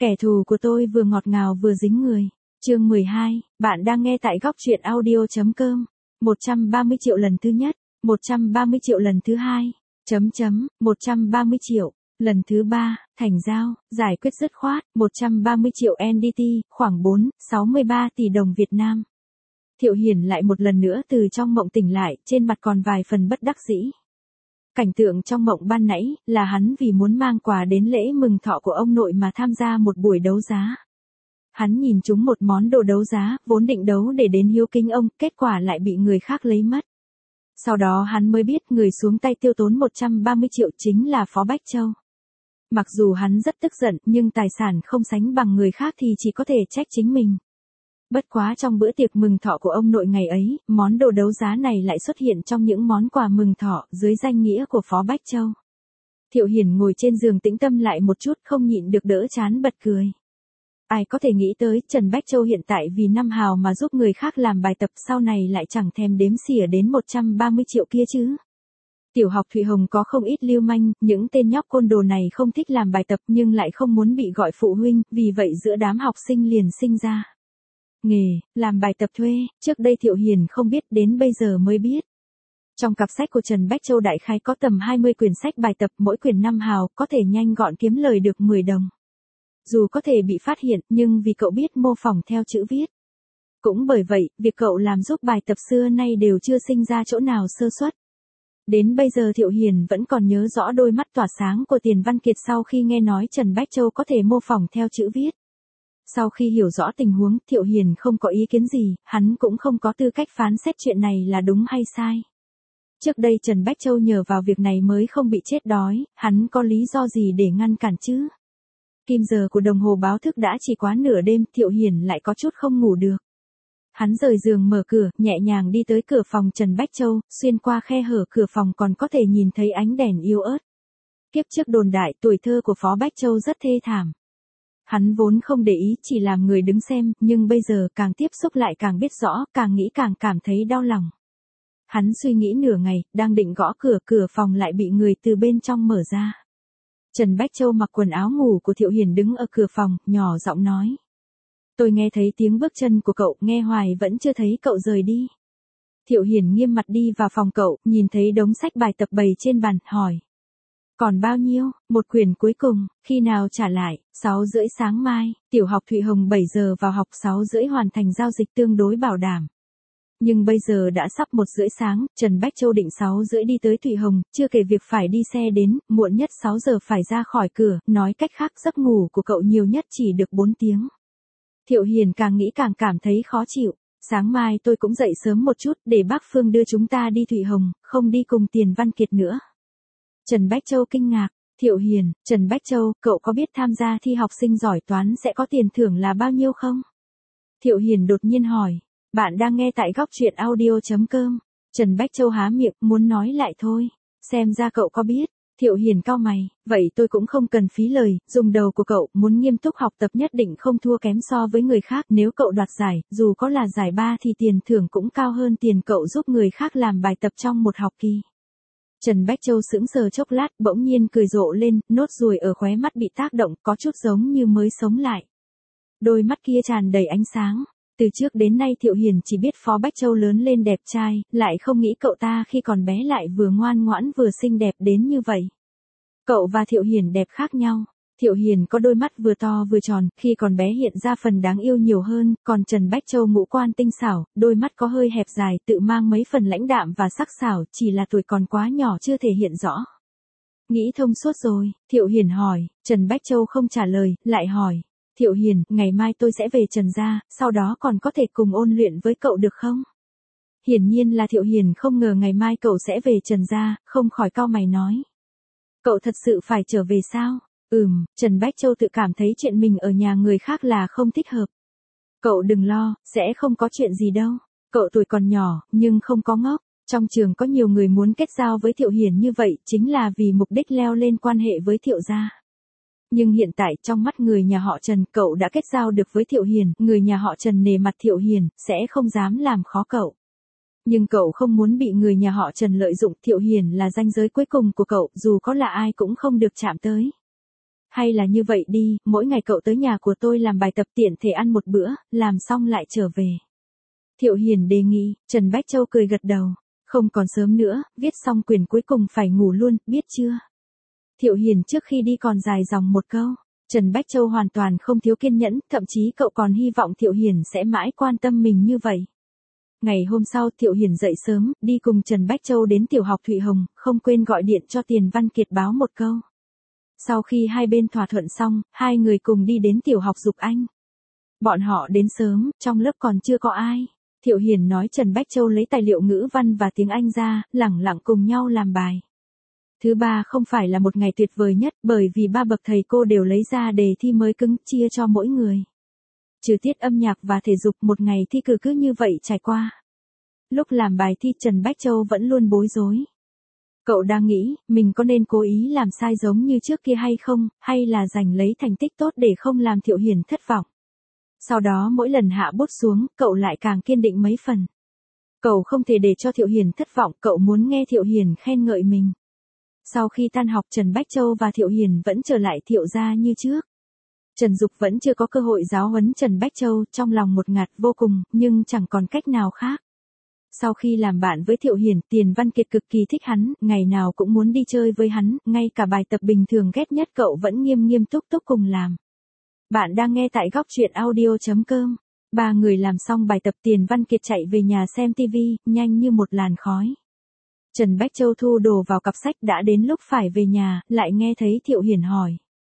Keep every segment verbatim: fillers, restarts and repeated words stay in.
Kẻ thù của tôi vừa ngọt ngào vừa dính người. Chương mười hai, bạn đang nghe tại góc truyện audio chấm com. một trăm ba mươi triệu lần thứ nhất, một trăm ba mươi triệu lần thứ hai, chấm chấm, một trăm ba mươi triệu, lần thứ ba, thành giao, giải quyết dứt khoát, một trăm ba mươi triệu en đê tê, khoảng bốn, sáu mươi ba tỷ đồng Việt Nam. Thiệu Hiền lại một lần nữa từ trong mộng tỉnh lại, trên mặt còn vài phần bất đắc dĩ. Cảnh tượng trong mộng ban nãy, là hắn vì muốn mang quà đến lễ mừng thọ của ông nội mà tham gia một buổi đấu giá. Hắn nhìn trúng một món đồ đấu giá, vốn định đấu để đến hiếu kính ông, kết quả lại bị người khác lấy mất. Sau đó hắn mới biết người xuống tay tiêu tốn một trăm ba mươi triệu chính là Phó Bách Châu. Mặc dù hắn rất tức giận, nhưng tài sản không sánh bằng người khác thì chỉ có thể trách chính mình. Bất quá trong bữa tiệc mừng thọ của ông nội ngày ấy, món đồ đấu giá này lại xuất hiện trong những món quà mừng thọ dưới danh nghĩa của Phó Bách Châu. Thiệu Hiền ngồi trên giường tĩnh tâm lại một chút, không nhịn được đỡ chán bật cười. Ai có thể nghĩ tới Trần Bách Châu hiện tại vì năm hào mà giúp người khác làm bài tập, sau này lại chẳng thèm đếm xỉa đến một trăm ba mươi triệu kia chứ. Tiểu học Thụy Hồng có không ít lưu manh, những tên nhóc côn đồ này không thích làm bài tập nhưng lại không muốn bị gọi phụ huynh, vì vậy giữa đám học sinh liền sinh ra nghề, làm bài tập thuê. Trước đây Thiệu Hiền không biết, đến bây giờ mới biết. Trong cặp sách của Trần Bách Châu đại khái có tầm hai mươi quyển sách bài tập, mỗi quyển năm hào, có thể nhanh gọn kiếm lời được mười đồng. Dù có thể bị phát hiện, nhưng vì cậu biết mô phỏng theo chữ viết. Cũng bởi vậy, việc cậu làm giúp bài tập xưa nay đều chưa sinh ra chỗ nào sơ suất. Đến bây giờ Thiệu Hiền vẫn còn nhớ rõ đôi mắt tỏa sáng của Tiền Văn Kiệt sau khi nghe nói Trần Bách Châu có thể mô phỏng theo chữ viết. Sau khi hiểu rõ tình huống, Thiệu Hiền không có ý kiến gì, hắn cũng không có tư cách phán xét chuyện này là đúng hay sai. Trước đây Trần Bách Châu nhờ vào việc này mới không bị chết đói, hắn có lý do gì để ngăn cản chứ? Kim giờ của đồng hồ báo thức đã chỉ quá nửa đêm, Thiệu Hiền lại có chút không ngủ được. Hắn rời giường mở cửa, nhẹ nhàng đi tới cửa phòng Trần Bách Châu, xuyên qua khe hở cửa phòng còn có thể nhìn thấy ánh đèn yếu ớt. Kiếp trước đồn đại tuổi thơ của Phó Bách Châu rất thê thảm. Hắn vốn không để ý, chỉ làm người đứng xem, nhưng bây giờ càng tiếp xúc lại càng biết rõ, càng nghĩ càng cảm thấy đau lòng. Hắn suy nghĩ nửa ngày, đang định gõ cửa, cửa phòng lại bị người từ bên trong mở ra. Trần Bách Châu mặc quần áo ngủ của Thiệu Hiền đứng ở cửa phòng, nhỏ giọng nói. Tôi nghe thấy tiếng bước chân của cậu, nghe hoài vẫn chưa thấy cậu rời đi. Thiệu Hiền nghiêm mặt đi vào phòng cậu, nhìn thấy đống sách bài tập bày trên bàn, hỏi. Còn bao nhiêu? Một quyển cuối cùng, khi nào trả lại? sáu rưỡi sáng mai, tiểu học Thụy Hồng bảy giờ vào học, sáu rưỡi hoàn thành giao dịch tương đối bảo đảm. Nhưng bây giờ đã sắp một rưỡi sáng, Trần Bách Châu định sáu rưỡi đi tới Thụy Hồng, chưa kể việc phải đi xe đến, muộn nhất sáu giờ phải ra khỏi cửa, nói cách khác giấc ngủ của cậu nhiều nhất chỉ được bốn tiếng. Thiệu Hiền càng nghĩ càng cảm thấy khó chịu. Sáng mai tôi cũng dậy sớm một chút để bác Phương đưa chúng ta đi Thụy Hồng, không đi cùng Tiền Văn Kiệt nữa. Trần Bách Châu kinh ngạc. Thiệu Hiền, Trần Bách Châu, cậu có biết tham gia thi học sinh giỏi toán sẽ có tiền thưởng là bao nhiêu không? Thiệu Hiền đột nhiên hỏi. Bạn đang nghe tại góc truyện audio chấm com. Trần Bách Châu há miệng, muốn nói lại thôi. Xem ra cậu có biết. Thiệu Hiền cau mày, vậy tôi cũng không cần phí lời, dùng đầu của cậu, muốn nghiêm túc học tập nhất định không thua kém so với người khác. Nếu cậu đoạt giải, dù có là giải ba thì tiền thưởng cũng cao hơn tiền cậu giúp người khác làm bài tập trong một học kỳ. Trần Bách Châu sững sờ chốc lát, bỗng nhiên cười rộ lên, nốt ruồi ở khóe mắt bị tác động, có chút giống như mới sống lại. Đôi mắt kia tràn đầy ánh sáng. Từ trước đến nay Thiệu Hiền chỉ biết Phó Bách Châu lớn lên đẹp trai, lại không nghĩ cậu ta khi còn bé lại vừa ngoan ngoãn vừa xinh đẹp đến như vậy. Cậu và Thiệu Hiền đẹp khác nhau. Thiệu Hiền có đôi mắt vừa to vừa tròn, khi còn bé hiện ra phần đáng yêu nhiều hơn, còn Trần Bách Châu ngũ quan tinh xảo, đôi mắt có hơi hẹp dài, tự mang mấy phần lãnh đạm và sắc sảo, chỉ là tuổi còn quá nhỏ chưa thể hiện rõ. Nghĩ thông suốt rồi, Thiệu Hiền hỏi, Trần Bách Châu không trả lời, lại hỏi. Thiệu Hiền, ngày mai tôi sẽ về Trần gia, sau đó còn có thể cùng ôn luyện với cậu được không? Hiển nhiên là Thiệu Hiền không ngờ ngày mai cậu sẽ về Trần gia, không khỏi cau mày nói. Cậu thật sự phải trở về sao? Ừm, Trần Bách Châu tự cảm thấy chuyện mình ở nhà người khác là không thích hợp. Cậu đừng lo, sẽ không có chuyện gì đâu. Cậu tuổi còn nhỏ, nhưng không có ngốc. Trong trường có nhiều người muốn kết giao với Thiệu Hiền như vậy, chính là vì mục đích leo lên quan hệ với Thiệu gia. Nhưng hiện tại trong mắt người nhà họ Trần, cậu đã kết giao được với Thiệu Hiền, người nhà họ Trần nể mặt Thiệu Hiền, sẽ không dám làm khó cậu. Nhưng cậu không muốn bị người nhà họ Trần lợi dụng, Thiệu Hiền là ranh giới cuối cùng của cậu, dù có là ai cũng không được chạm tới. Hay là như vậy đi, mỗi ngày cậu tới nhà của tôi làm bài tập tiện thể ăn một bữa, làm xong lại trở về. Thiệu Hiền đề nghị, Trần Bách Châu cười gật đầu. Không còn sớm nữa, viết xong quyền cuối cùng phải ngủ luôn, biết chưa? Thiệu Hiền trước khi đi còn dài dòng một câu. Trần Bách Châu hoàn toàn không thiếu kiên nhẫn, thậm chí cậu còn hy vọng Thiệu Hiền sẽ mãi quan tâm mình như vậy. Ngày hôm sau Thiệu Hiền dậy sớm, đi cùng Trần Bách Châu đến tiểu học Thụy Hồng, không quên gọi điện cho Tiền Văn Kiệt báo một câu. Sau khi hai bên thỏa thuận xong, hai người cùng đi đến tiểu học Dục Anh. Bọn họ đến sớm, trong lớp còn chưa có ai. Thiệu Hiền nói Trần Bách Châu lấy tài liệu ngữ văn và tiếng Anh ra, lẳng lặng cùng nhau làm bài. Thứ ba không phải là một ngày tuyệt vời nhất, bởi vì ba bậc thầy cô đều lấy ra đề thi mới cứng chia cho mỗi người. Trừ tiết âm nhạc và thể dục, một ngày thi cử cứ như vậy trải qua. Lúc làm bài thi Trần Bách Châu vẫn luôn bối rối. Cậu đang nghĩ, mình có nên cố ý làm sai giống như trước kia hay không, hay là giành lấy thành tích tốt để không làm Thiệu Hiền thất vọng. Sau đó mỗi lần hạ bút xuống, cậu lại càng kiên định mấy phần. Cậu không thể để cho Thiệu Hiền thất vọng, cậu muốn nghe Thiệu Hiền khen ngợi mình. Sau khi tan học Trần Bách Châu và Thiệu Hiền vẫn trở lại Thiệu gia như trước. Trần Dục vẫn chưa có cơ hội giáo huấn Trần Bách Châu, trong lòng một ngạt vô cùng, nhưng chẳng còn cách nào khác. Sau khi làm bạn với Thiệu Hiền, Tiền Văn Kiệt cực kỳ thích hắn, ngày nào cũng muốn đi chơi với hắn, ngay cả bài tập bình thường ghét nhất cậu vẫn nghiêm nghiêm túc túc cùng làm. Bạn đang nghe tại góc truyện audio chấm com. Ba người làm xong bài tập Tiền Văn Kiệt chạy về nhà xem tivi, nhanh như một làn khói. Trần Bách Châu thu đồ vào cặp sách đã đến lúc phải về nhà, lại nghe thấy Thiệu Hiền hỏi.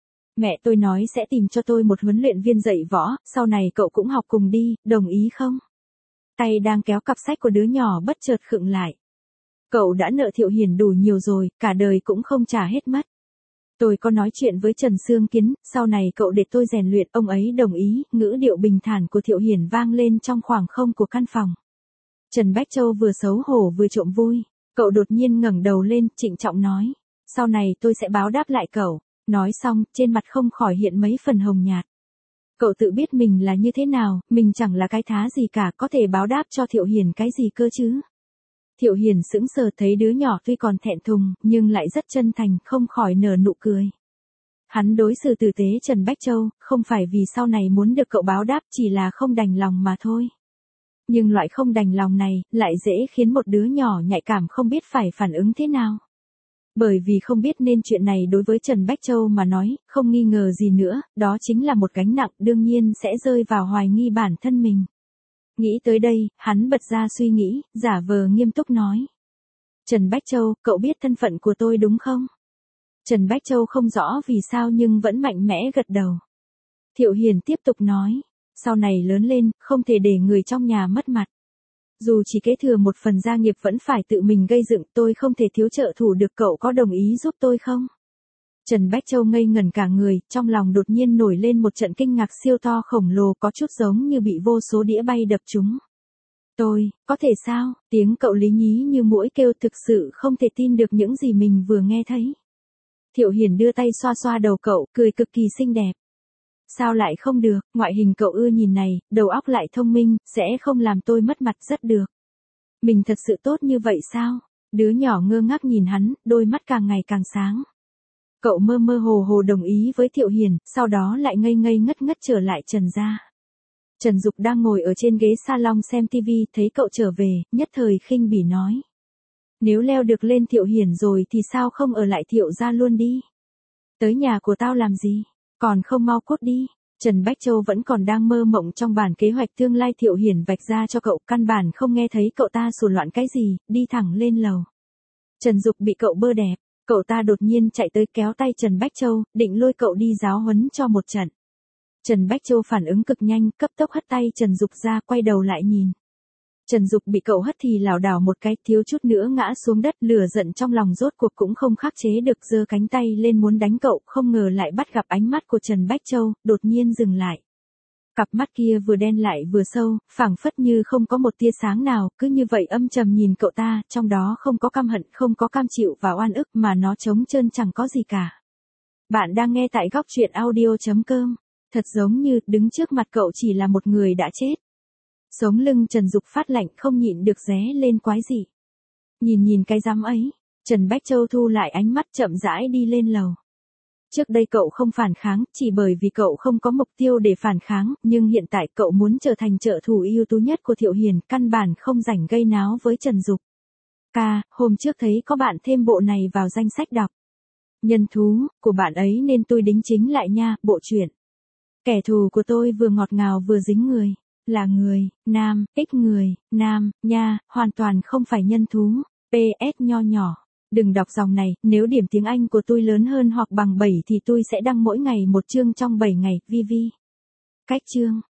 Mẹ tôi nói sẽ tìm cho tôi một huấn luyện viên dạy võ, sau này cậu cũng học cùng đi, đồng ý không? Tay đang kéo cặp sách của đứa nhỏ bất chợt khựng lại. Cậu đã nợ Thiệu Hiền đủ nhiều rồi, cả đời cũng không trả hết mất. Tôi có nói chuyện với Trần Sương Kiến, sau này cậu để tôi rèn luyện, ông ấy đồng ý, ngữ điệu bình thản của Thiệu Hiền vang lên trong khoảng không của căn phòng. Trần Bách Châu vừa xấu hổ vừa trộm vui, cậu đột nhiên ngẩng đầu lên, trịnh trọng nói, sau này tôi sẽ báo đáp lại cậu. Nói xong, trên mặt không khỏi hiện mấy phần hồng nhạt. Cậu tự biết mình là như thế nào, mình chẳng là cái thá gì cả, có thể báo đáp cho Thiệu Hiền cái gì cơ chứ. Thiệu Hiền sững sờ thấy đứa nhỏ tuy còn thẹn thùng, nhưng lại rất chân thành, không khỏi nở nụ cười. Hắn đối xử tử tế Trần Bách Châu, không phải vì sau này muốn được cậu báo đáp, chỉ là không đành lòng mà thôi. Nhưng loại không đành lòng này, lại dễ khiến một đứa nhỏ nhạy cảm không biết phải phản ứng thế nào. Bởi vì không biết nên chuyện này đối với Trần Bách Châu mà nói, không nghi ngờ gì nữa, đó chính là một gánh nặng, đương nhiên sẽ rơi vào hoài nghi bản thân mình. Nghĩ tới đây, hắn bật ra suy nghĩ, giả vờ nghiêm túc nói. Trần Bách Châu, cậu biết thân phận của tôi đúng không? Trần Bách Châu không rõ vì sao nhưng vẫn mạnh mẽ gật đầu. Thiệu Hiền tiếp tục nói, sau này lớn lên, không thể để người trong nhà mất mặt. Dù chỉ kế thừa một phần gia nghiệp vẫn phải tự mình gây dựng, tôi không thể thiếu trợ thủ được, cậu có đồng ý giúp tôi không? Trần Bách Châu ngây ngẩn cả người, trong lòng đột nhiên nổi lên một trận kinh ngạc siêu to khổng lồ, có chút giống như bị vô số đĩa bay đập trúng. Tôi, có thể sao? Tiếng cậu lý nhí như muỗi kêu, thực sự không thể tin được những gì mình vừa nghe thấy. Thiệu Hiền đưa tay xoa xoa đầu cậu, cười cực kỳ xinh đẹp. Sao lại không được, ngoại hình cậu ưa nhìn này, đầu óc lại thông minh, sẽ không làm tôi mất mặt, rất được. Mình thật sự tốt như vậy sao? Đứa nhỏ ngơ ngác nhìn hắn, đôi mắt càng ngày càng sáng. Cậu mơ mơ hồ hồ đồng ý với Thiệu Hiền, sau đó lại ngây ngây ngất ngất trở lại Trần gia. Trần Dục đang ngồi ở trên ghế salon xem tivi, thấy cậu trở về, nhất thời khinh bỉ nói. Nếu leo được lên Thiệu Hiền rồi thì sao không ở lại Thiệu gia luôn đi? Tới nhà của tao làm gì? Còn không mau cút đi. Trần Bách Châu vẫn còn đang mơ mộng trong bản kế hoạch tương lai Thiệu Hiền vạch ra cho cậu, căn bản không nghe thấy cậu ta sủa loạn cái gì, đi thẳng lên lầu. Trần Dục bị cậu bơ đẹp, cậu ta đột nhiên chạy tới kéo tay Trần Bách Châu, định lôi cậu đi giáo huấn cho một trận. Trần Bách Châu phản ứng cực nhanh, cấp tốc hất tay Trần Dục ra, quay đầu lại nhìn. Trần Dục bị cậu hất thì lảo đảo một cái, thiếu chút nữa ngã xuống đất, lửa giận trong lòng rốt cuộc cũng không khắc chế được, giơ cánh tay lên muốn đánh cậu, không ngờ lại bắt gặp ánh mắt của Trần Bách Châu, đột nhiên dừng lại. Cặp mắt kia vừa đen lại vừa sâu, phảng phất như không có một tia sáng nào, cứ như vậy âm trầm nhìn cậu ta, trong đó không có căm hận, không có cam chịu và oan ức, mà nó trống trơn chẳng có gì cả. Bạn đang nghe tại góc truyện audio chấm com. Thật giống như đứng trước mặt cậu chỉ là một người đã chết. Sống lưng Trần Dục phát lạnh, không nhịn được ré lên quái dị. Nhìn nhìn cái rắm ấy, Trần Bách Châu thu lại ánh mắt, chậm rãi đi lên lầu. Trước đây cậu không phản kháng, chỉ bởi vì cậu không có mục tiêu để phản kháng, nhưng hiện tại cậu muốn trở thành trợ thủ ưu tú nhất của Thiệu Hiền, căn bản không rảnh gây náo với Trần Dục. Ca, hôm trước thấy có bạn thêm bộ này vào danh sách đọc. Nhân thú, của bạn ấy nên tôi đính chính lại nha, bộ truyện. Kẻ thù của tôi vừa ngọt ngào vừa dính người. Là người, nam, ích người, nam, nha, hoàn toàn không phải nhân thú. pê ét nho nhỏ. Đừng đọc dòng này, nếu điểm tiếng Anh của tôi lớn hơn hoặc bằng bảy thì tôi sẽ đăng mỗi ngày một chương trong bảy ngày, vi vi. Cách chương.